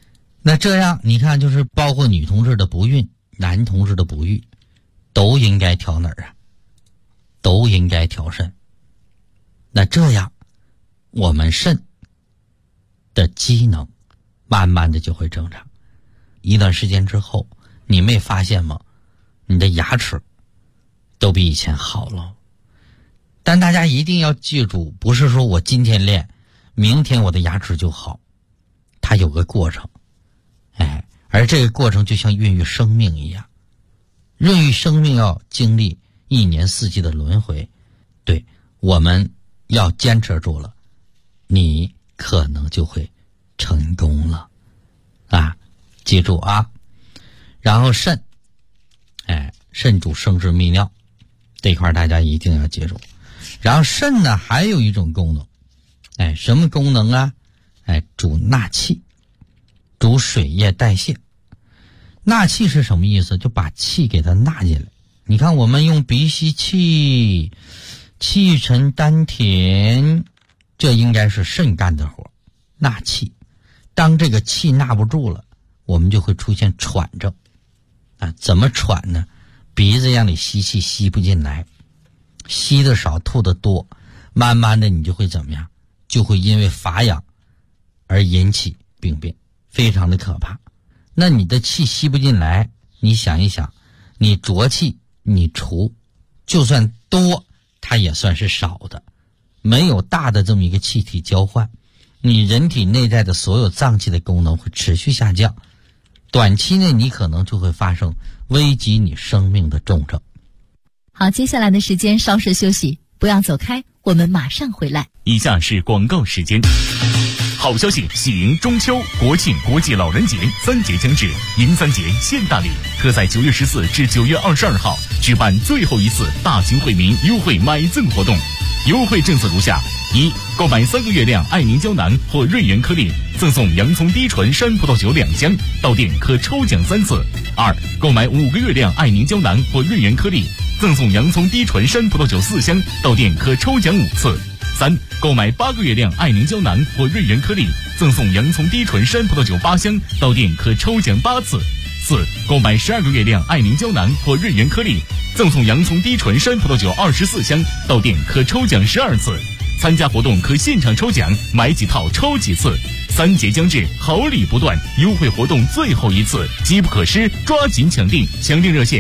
那这样你看，就是包括女同志的不孕、男同志的不育，都应该调哪儿啊？都应该调肾。那这样我们肾的机能慢慢的就会正常。一段时间之后，你没发现吗？你的牙齿都比以前好了。但大家一定要记住，不是说我今天练，明天我的牙齿就好，它有个过程。而这个过程就像孕育生命一样，孕育生命要经历1年4季的轮回。对，我们要坚持住了，你可能就会成功了啊！记住啊。然后肾，肾主生殖泌尿，这块大家一定要记住。然后肾呢还有一种功能，什么功能啊？主纳气，主水液代谢。纳气是什么意思？就把气给它纳进来。你看我们用鼻吸气，气沉丹田，这应该是肾干的活，纳气。当这个气纳不住了，我们就会出现喘症怎么喘呢？鼻子让你吸气吸不进来，吸的少吐的多，慢慢的你就会怎么样？就会因为乏氧而引起病变，非常的可怕。那你的气吸不进来，你想一想，你浊气你除，就算多它也算是少的，没有大的这么一个气体交换，你人体内在的所有脏器的功能会持续下降，短期内你可能就会发生危及你生命的重症。 好，接下来的时间稍事休息，不要走开，我们马上回来。 以下是广告时间。好消息，喜迎中秋、国庆、国际老人节3节将至，迎3节献大礼，特在9月14至9月22号举办最后一次大型惠民优惠买赠活动。优惠政策如下：一、购买3个月亮爱凝胶囊或瑞元颗粒，赠送洋葱低醇山葡萄酒2箱，到店可抽奖3次；二、购买5个月亮爱凝胶囊或瑞元颗粒，赠送洋葱低醇山葡萄酒4箱，到店可抽奖5次；三、购买8个月亮爱凝胶囊或瑞元颗粒，赠送洋葱低醇山葡萄酒8箱，到店可抽奖8次；四、购买12个月亮爱凝胶囊或瑞元颗粒，赠送洋葱低醇山葡萄酒24箱，到店可抽奖12次。参加活动可现场抽奖，买几套抽几次。3节将至，好礼不断，优惠活动最后一次，机不可失，抓紧抢订！抢订热线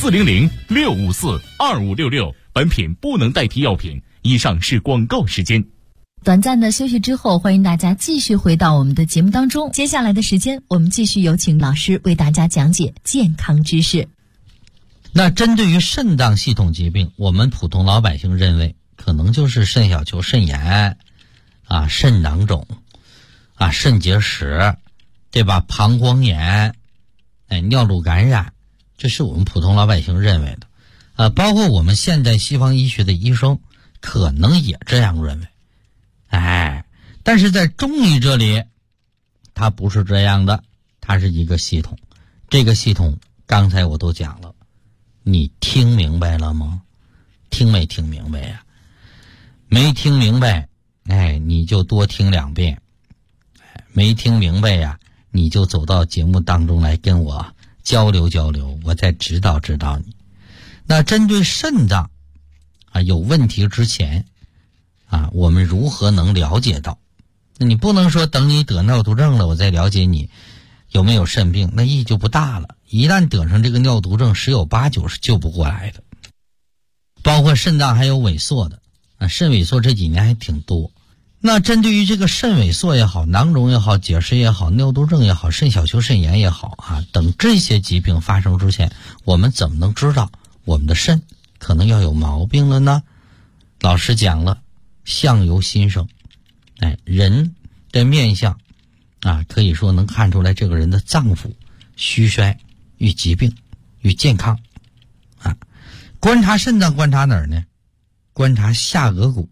400-654-2566。本品不能代替药品。以上是广告时间。 短暂的休息之后，欢迎大家继续回到我们的节目当中。接下来的时间，我们继续有请老师为大家讲解健康知识。 那针对于肾脏系统疾病，我们普通老百姓认为可能就是肾小球肾炎肾囊肿肾结石，对吧？膀胱炎尿路感染，这是我们普通老百姓认为的包括我们现代西方医学的医生可能也这样认为但是在中医这里它不是这样的，它是一个系统。这个系统刚才我都讲了，你听明白了吗？听没听明白呀？没听明白你就多听2遍。没听明白呀，你就走到节目当中来跟我交流交流，我再指导指导你。那针对肾脏有问题之前我们如何能了解到？那你不能说等你得尿毒症了我再了解你有没有肾病，那意义就不大了。一旦得上这个尿毒症，10有8九是救不过来的。包括肾脏还有萎缩的肾萎缩这几年还挺多。那针对于这个肾萎缩也好，囊肿也好，结石也好，尿毒症也好，肾小球肾炎也好等这些疾病发生之前，我们怎么能知道我们的肾可能要有毛病了呢？老师讲了，相由心生人的面相可以说能看出来这个人的脏腑虚衰与疾病与健康观察肾脏观察哪儿呢？观察下颌骨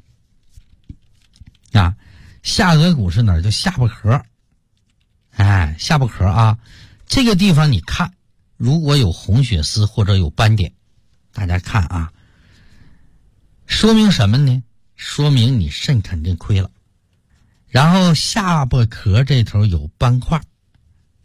下颌骨是哪儿？就下巴壳下巴壳这个地方你看，如果有红血丝或者有斑点，大家看说明什么呢？说明你肾肯定亏了。然后下巴壳这头有斑块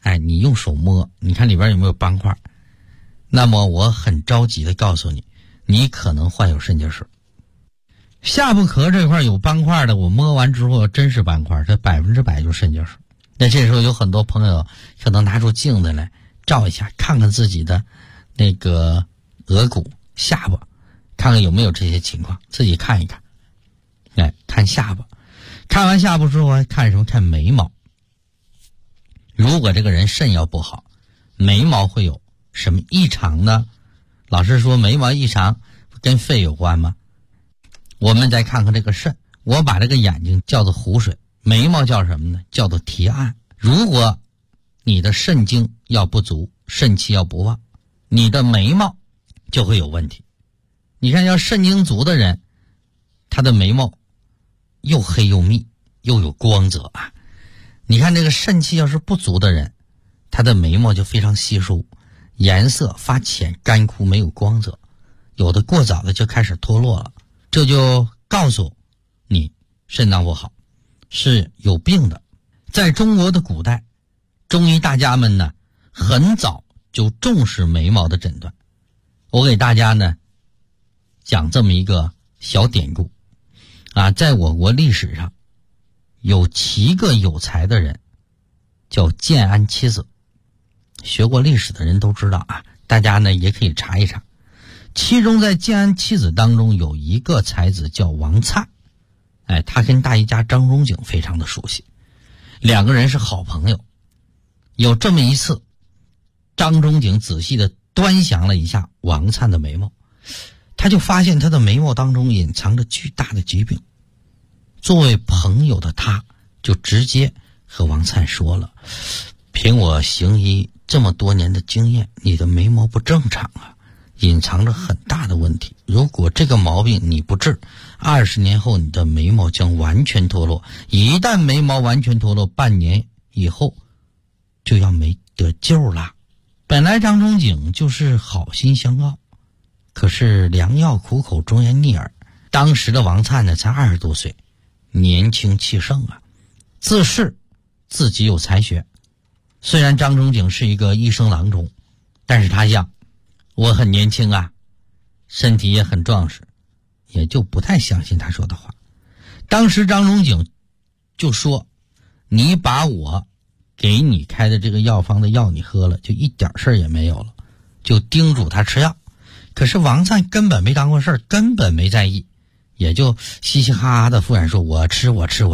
你用手摸，你看里边有没有斑块，那么我很着急的告诉你，你可能患有肾结石。下部壳这块有斑块的，我摸完之后真是斑块，这100%就是肾结石。那这时候有很多朋友可能拿出镜子来照一下，看看自己的那个额骨下巴，看看有没有这些情况，自己看一看。看下巴，看完下巴之后还看什么？看眉毛。如果这个人肾要不好，眉毛会有什么异常呢？老师说眉毛异常跟肺有关吗？我们再看看这个肾，我把这个眼睛叫做湖水，眉毛叫什么呢？叫做提按。如果你的肾精要不足，肾气要不旺，你的眉毛就会有问题。你看要肾精足的人，他的眉毛又黑又密又有光泽啊。你看这个肾气要是不足的人，他的眉毛就非常稀疏，颜色发浅干枯，没有光泽，有的过早的就开始脱落了。这就告诉你肾脏不好，是有病的。在中国的古代，中医大家们呢很早就重视眉毛的诊断。我给大家呢讲这么一个小典故在我国历史上有7个有才的人，叫建安七子。学过历史的人都知道大家呢也可以查一查。其中在建安七子当中有一个才子叫王粲，他跟大医家张仲景非常的熟悉，两个人是好朋友。有这么一次，张仲景仔细的端详了一下王粲的眉毛，他就发现他的眉毛当中隐藏着巨大的疾病。作为朋友的他就直接和王粲说了，凭我行医这么多年的经验，你的眉毛不正常隐藏着很大的问题。如果这个毛病你不治，20年后你的眉毛将完全脱落。一旦眉毛完全脱落，半年以后就要没得救了。本来张仲景就是好心相告，可是良药苦口忠言逆耳。当时的王粲呢才20多岁，年轻气盛自恃自己有才学。虽然张仲景是一个医生郎中，但是他想我很年轻身体也很壮实，也就不太相信他说的话。当时张仲景就说，你把我给你开的这个药方的药你喝了，就一点事儿也没有了，就叮嘱他吃药。可是王粲根本没当过事儿，根本没在意，也就嘻嘻哈哈的敷衍说我吃，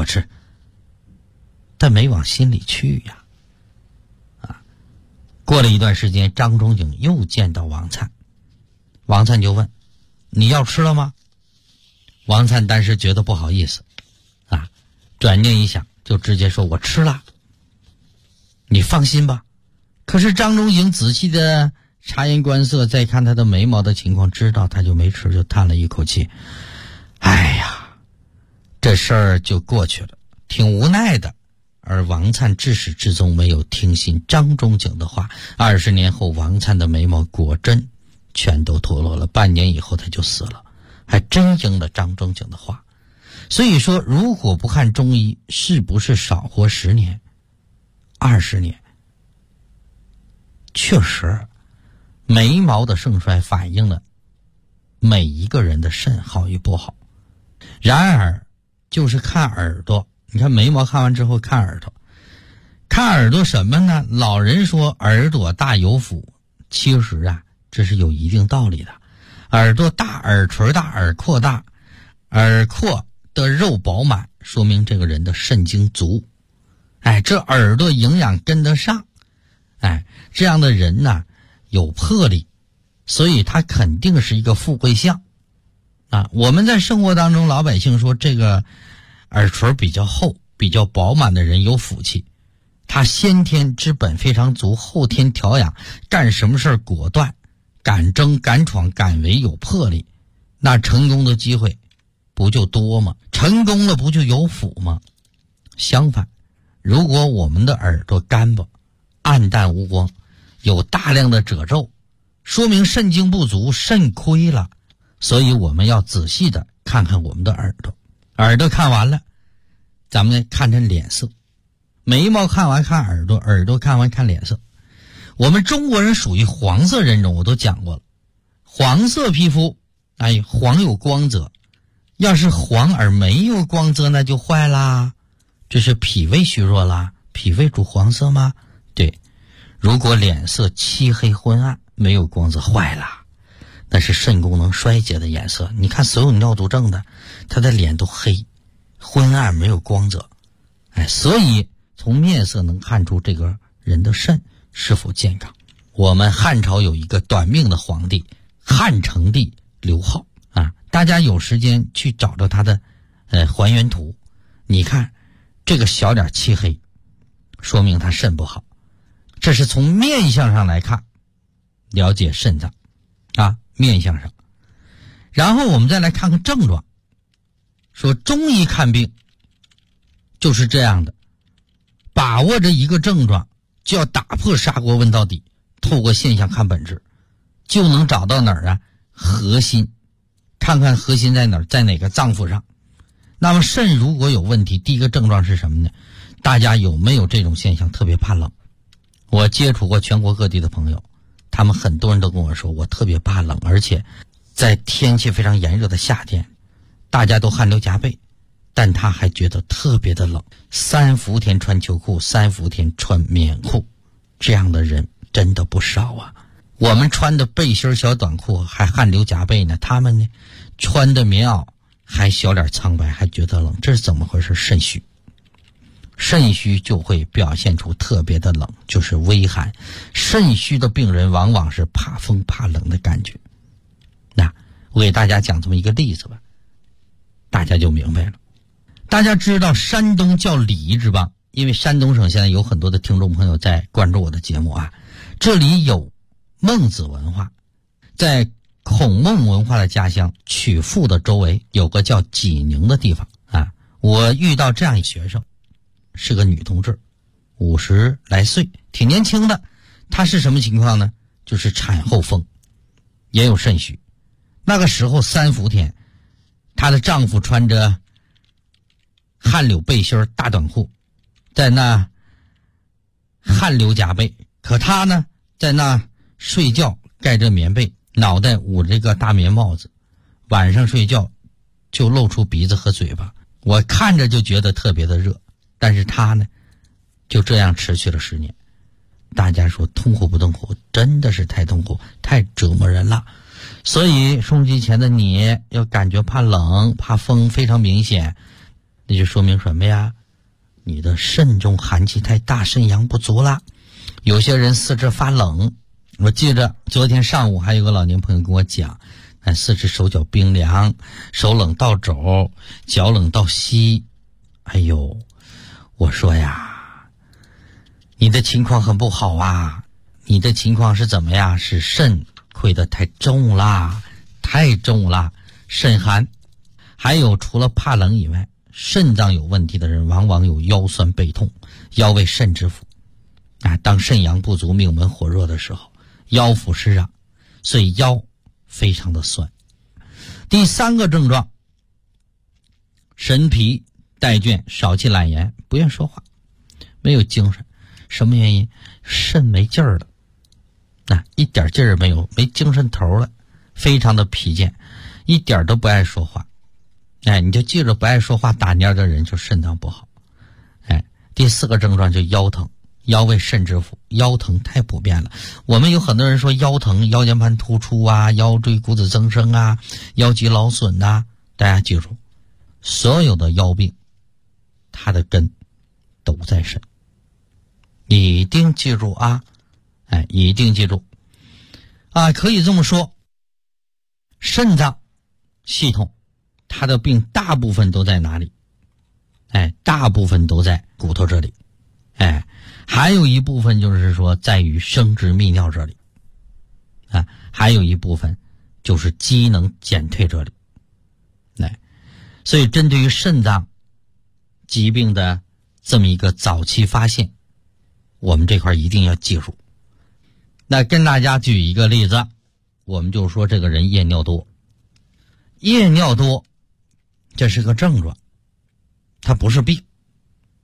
但没往心里去呀。过了一段时间，张仲景又见到王粲，王粲就问，你要吃了吗？王粲当时觉得不好意思转念一想，就直接说我吃了，你放心吧。可是张仲景仔细的察言观色，再看他的眉毛的情况，知道他就没吃，就叹了一口气，哎呀，这事儿就过去了，挺无奈的。而王粲至始至终没有听信张仲景的话，20年后王粲的眉毛果真全都脱落了，半年以后他就死了，还真应了张仲景的话。所以说，如果不看中医，是不是少活10年、20年？确实，眉毛的盛衰反映了每一个人的肾好与不好。然而，就是看耳朵。你看眉毛看完之后看耳朵，看耳朵什么呢？老人说耳朵大有福，其实这是有一定道理的。耳朵大，耳垂大，耳廓大，耳廓的肉饱满，说明这个人的肾精足。这耳朵营养跟得上，这样的人有魄力，所以他肯定是一个富贵相我们在生活当中，老百姓说这个耳垂比较厚、比较饱满的人有福气，他先天之本非常足，后天调养，干什么事果断，敢争敢闯敢为，有魄力，那成功的机会不就多吗？成功了不就有福吗？相反，如果我们的耳朵干巴、暗淡无光，有大量的褶皱，说明肾精不足，肾亏了。所以我们要仔细的看看我们的耳朵。耳朵看完了，咱们看看脸色。 眉毛看完看耳朵，耳朵看完看脸色。我们中国人属于黄色人种，我都讲过了。黄色皮肤，黄有光泽，要是黄而没有光泽，那就坏啦，这是脾胃虚弱啦。脾胃主黄色吗？对。如果脸色漆黑昏暗，没有光泽，坏啦，那是肾功能衰竭的颜色。你看所有尿毒症的，他的脸都黑昏暗，没有光泽。所以从面色能看出这个人的肾是否健康。我们汉朝有一个短命的皇帝汉成帝刘浩大家有时间去找找他的还原图，你看这个小脸漆黑，说明他肾不好。这是从面相上来看了解肾脏面相上。然后我们再来看看症状，说中医看病就是这样的，把握着一个症状就要打破砂锅问到底，透过现象看本质，就能找到哪儿核心，看看核心在哪儿，在哪个脏腑上。那么肾如果有问题，第一个症状是什么呢？大家有没有这种现象，特别怕冷？我接触过全国各地的朋友，他们很多人都跟我说，我特别怕冷，而且在天气非常炎热的夏天，大家都汗流浃背，但他还觉得特别的冷。3伏天穿秋裤，3伏天穿棉裤，这样的人真的不少啊。我们穿的背心小短裤还汗流浃背呢，他们呢穿的棉袄还小脸苍白，还觉得冷，这是怎么回事？肾虚。肾虚就会表现出特别的冷，就是微寒。肾虚的病人往往是怕风怕冷的感觉。那我给大家讲这么一个例子吧，大家就明白了。大家知道山东叫礼仪之邦，因为山东省现在有很多的听众朋友在关注我的节目这里有孟子文化，在孔孟文化的家乡曲阜的周围有个叫济宁的地方我遇到这样一学生，是个女同志，50来岁，挺年轻的。她是什么情况呢？就是产后风，也有肾虚。那个时候3伏天，她的丈夫穿着汗流背心大短裤，在那汗流浃背，可她呢在那睡觉，盖着棉被，脑袋捂着个大棉帽子，晚上睡觉就露出鼻子和嘴巴，我看着就觉得特别的热。但是他呢就这样持续了10年。大家说痛苦不痛苦？真的是太痛苦，太折磨人了。所以收音机前的你要感觉怕冷怕风非常明显，那就说明什么呀？你的肾中寒气太大，肾阳不足了。有些人四肢发冷，我记着昨天上午还有个老年朋友跟我讲，四肢手脚冰凉，手冷到肘，脚冷到膝。我说呀，你的情况很不好啊，你的情况是怎么呀？是肾亏得太重啦，太重啦，肾寒。还有除了怕冷以外，肾脏有问题的人往往有腰酸背痛，腰为肾之府当肾阳不足，命门火热的时候，腰腹湿热，所以腰非常的酸。第3个症状，神疲怠倦，少气懒言，不愿说话，没有精神。什么原因？肾没劲儿了一点劲儿没有，没精神头了，非常的疲倦，一点都不爱说话。你就记着，不爱说话打蔫的人就肾脏不好。第4个症状就腰疼，腰为肾之府，腰疼太普遍了。我们有很多人说腰疼，腰间盘突出腰椎骨质增生腰肌劳损大家记住，所有的腰病它的根都在肾，一定记住一定记住可以这么说，肾脏系统它的病大部分都在哪里？大部分都在骨头这里，还有一部分就是说在于生殖泌尿这里，还有一部分就是机能减退这里。所以针对于肾脏疾病的这么一个早期发现，我们这块一定要记住。那跟大家举一个例子，我们就说这个人夜尿多。夜尿多这是个症状，它不是病。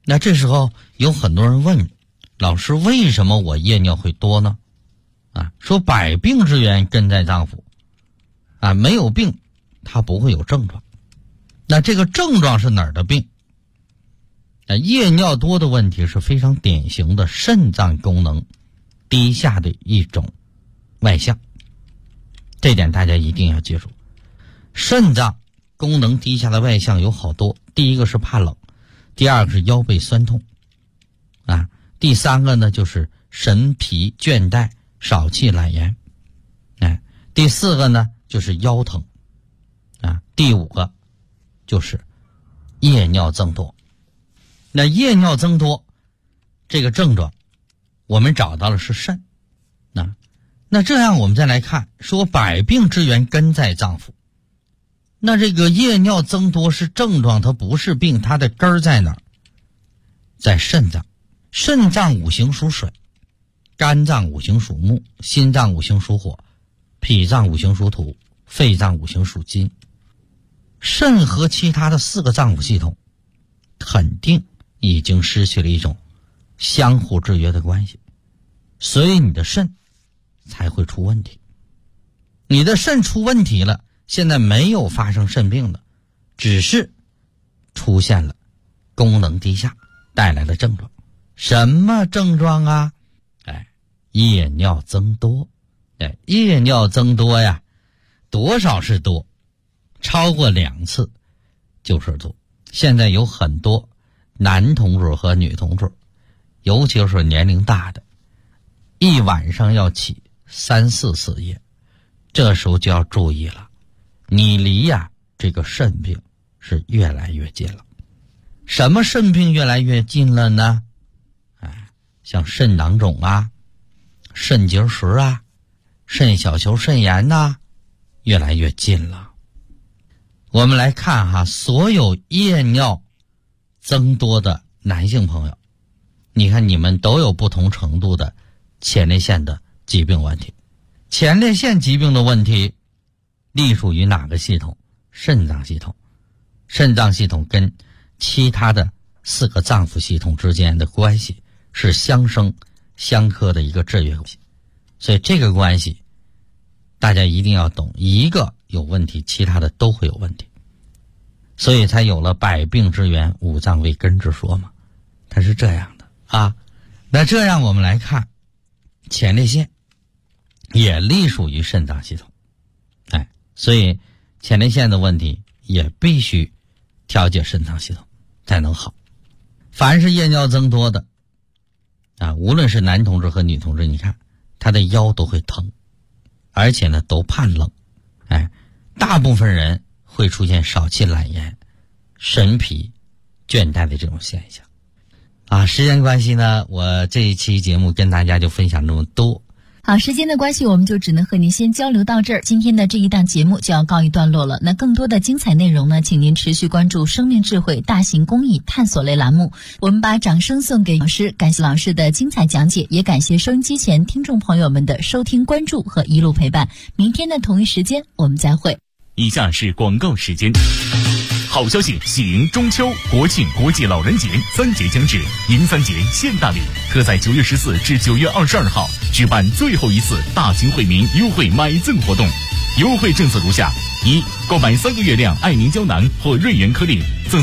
那这时候有很多人问老师，为什么我夜尿会多呢？说百病之源根在脏腑，没有病它不会有症状。那这个症状是哪儿的病？夜尿多的问题是非常典型的肾脏功能低下的一种外象，这点大家一定要记住。肾脏功能低下的外象有好多，第一个是怕冷，第二个是腰背酸痛，第三个呢就是神疲倦怠、少气懒言，第四个呢就是腰疼，第五个就是夜尿增多。那夜尿增多这个症状我们找到了是肾，那这样我们再来看，说百病之源根在脏腑，那这个夜尿增多是症状，它不是病，它的根儿在哪儿？在肾脏。肾脏五行属水，肝脏五行属木，心脏五行属火，脾脏五行属土，肺脏五行属金。肾和其他的4个脏腑系统肯定已经失去了一种相互制约的关系，所以你的肾才会出问题。你的肾出问题了，现在没有发生肾病的，只是出现了功能低下带来的症状。什么症状啊？夜尿增多。夜尿增多呀，多少是多？超过2次就是多。现在有很多男同志和女同志，尤其是年龄大的，一晚上要起3、4次夜，这时候就要注意了，你离这个肾病是越来越近了。什么肾病越来越近了呢？像肾囊肿肾结石肾小球肾炎越来越近了。我们来看所有夜尿增多的男性朋友，你看你们都有不同程度的前列腺的疾病问题。前列腺疾病的问题隶属于哪个系统？肾脏系统。肾脏系统跟其他的4个脏腑系统之间的关系是相生相克的一个制约关系，所以这个关系大家一定要懂，一个有问题其他的都会有问题，所以才有了百病之源五脏为根之说嘛，它是这样的那这样我们来看，前列腺也隶属于肾脏系统，所以前列腺的问题也必须调节肾脏系统才能好。凡是夜尿增多的无论是男同志和女同志，你看他的腰都会疼，而且呢都怕冷，大部分人会出现少气懒言、神疲倦怠的这种现象时间关系呢，我这一期节目跟大家就分享这么多。 好，时间的关系，我们就只能和您先交流到这儿。今天的这一档节目就要告一段落了。那更多的精彩内容呢，请您持续关注生命智慧大型公益探索类栏目。我们把掌声送给老师，感谢老师的精彩讲解，也感谢收音机前听众朋友们的收听关注和一路陪伴。明天的同一时间我们再会。 以下是广告时间。好消息，喜迎中秋、国庆、国际老人节3节将至，迎3节现大礼，特在9月14至9月22号举办最后一次大型惠民优惠买赠活动。优惠政策如下：1、购买3个月亮爱凝胶囊或瑞元颗粒赠